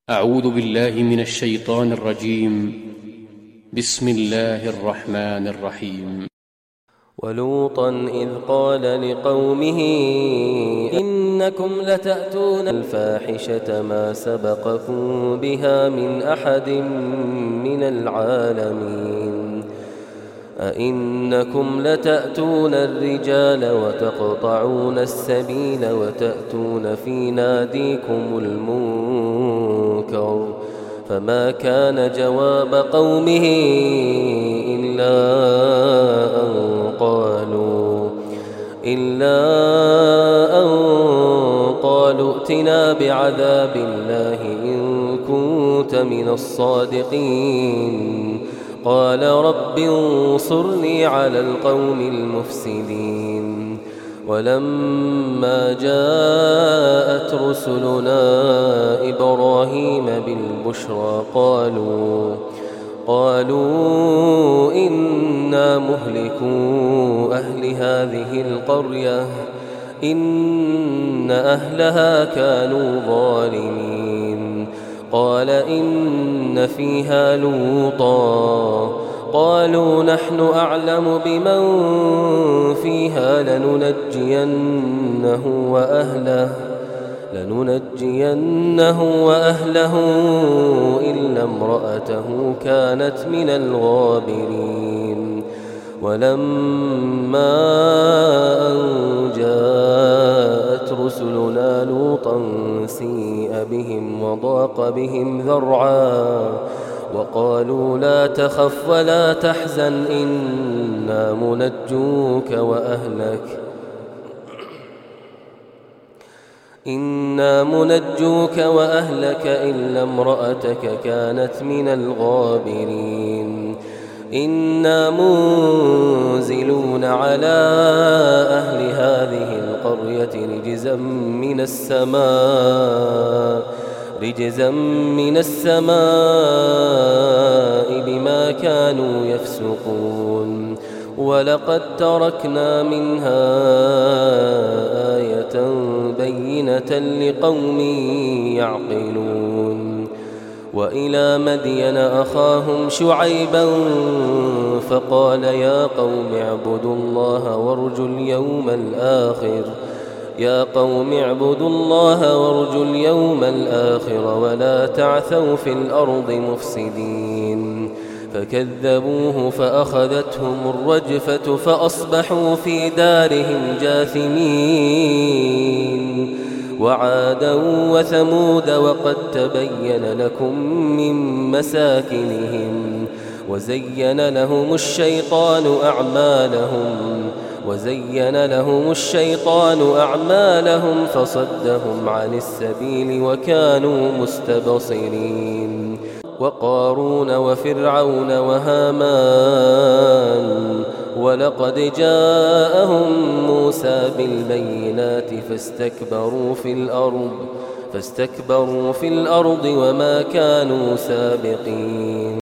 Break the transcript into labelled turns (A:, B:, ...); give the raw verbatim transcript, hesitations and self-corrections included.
A: أعوذ بالله من الشيطان الرجيم. بسم الله الرحمن الرحيم.
B: ولوطا إذ قال لقومه إنكم لتأتون الفاحشة ما سبقكم بها من أحد من العالمين أئنكم لتأتون الرجال وتقطعون السبيل وتأتون في ناديكم المنكر فما كان جواب قومه إلا أن قالوا إلا أن قالوا ائتنا بعذاب الله إن كنت من الصادقين قال رب انصرني على القوم المفسدين ولما جاءت رسلنا إبراهيم بالبشرى قالوا قالوا إنا مهلكو أهل هذه القرية إن أهلها كانوا ظالمين قال إن فيها لوطا قالوا نحن أعلم بمن فيها لننجينه وأهله لننجينه وأهله إلا امرأته كانت من الغابرين ولما أن جاءت رسلنا لوطا سيء بهم وضاق بهم ذرعا وقالوا لا تخف ولا تحزن إنا منجوك وأهلك إنا منجوك وأهلك إلا امرأتك كانت من الغابرين إنا منزلون على أهل هذه القرية رجزا من السماء رجزا من السماء بما كانوا يفسقون ولقد تركنا منها آية بينة لقوم يعقلون وإلى مدين أخاهم شعيبا فقال يا قوم اعبدوا الله وارجوا اليوم الآخر يا قوم اعبدوا الله وارجوا اليوم الآخر ولا تعثوا في الأرض مفسدين فكذبوه فأخذتهم الرجفة فأصبحوا في دارهم جاثمين وعادا وثمود وقد تبين لكم من مساكنهم وزين لهم الشيطان أعمالهم وزين لهم الشيطان أعمالهم فصدهم عن السبيل وكانوا مستبصرين وقارون وفرعون وهامان ولقد جاءهم موسى بالبينات فاستكبروا في الأرض فاستكبروا في الأرض وما كانوا سابقين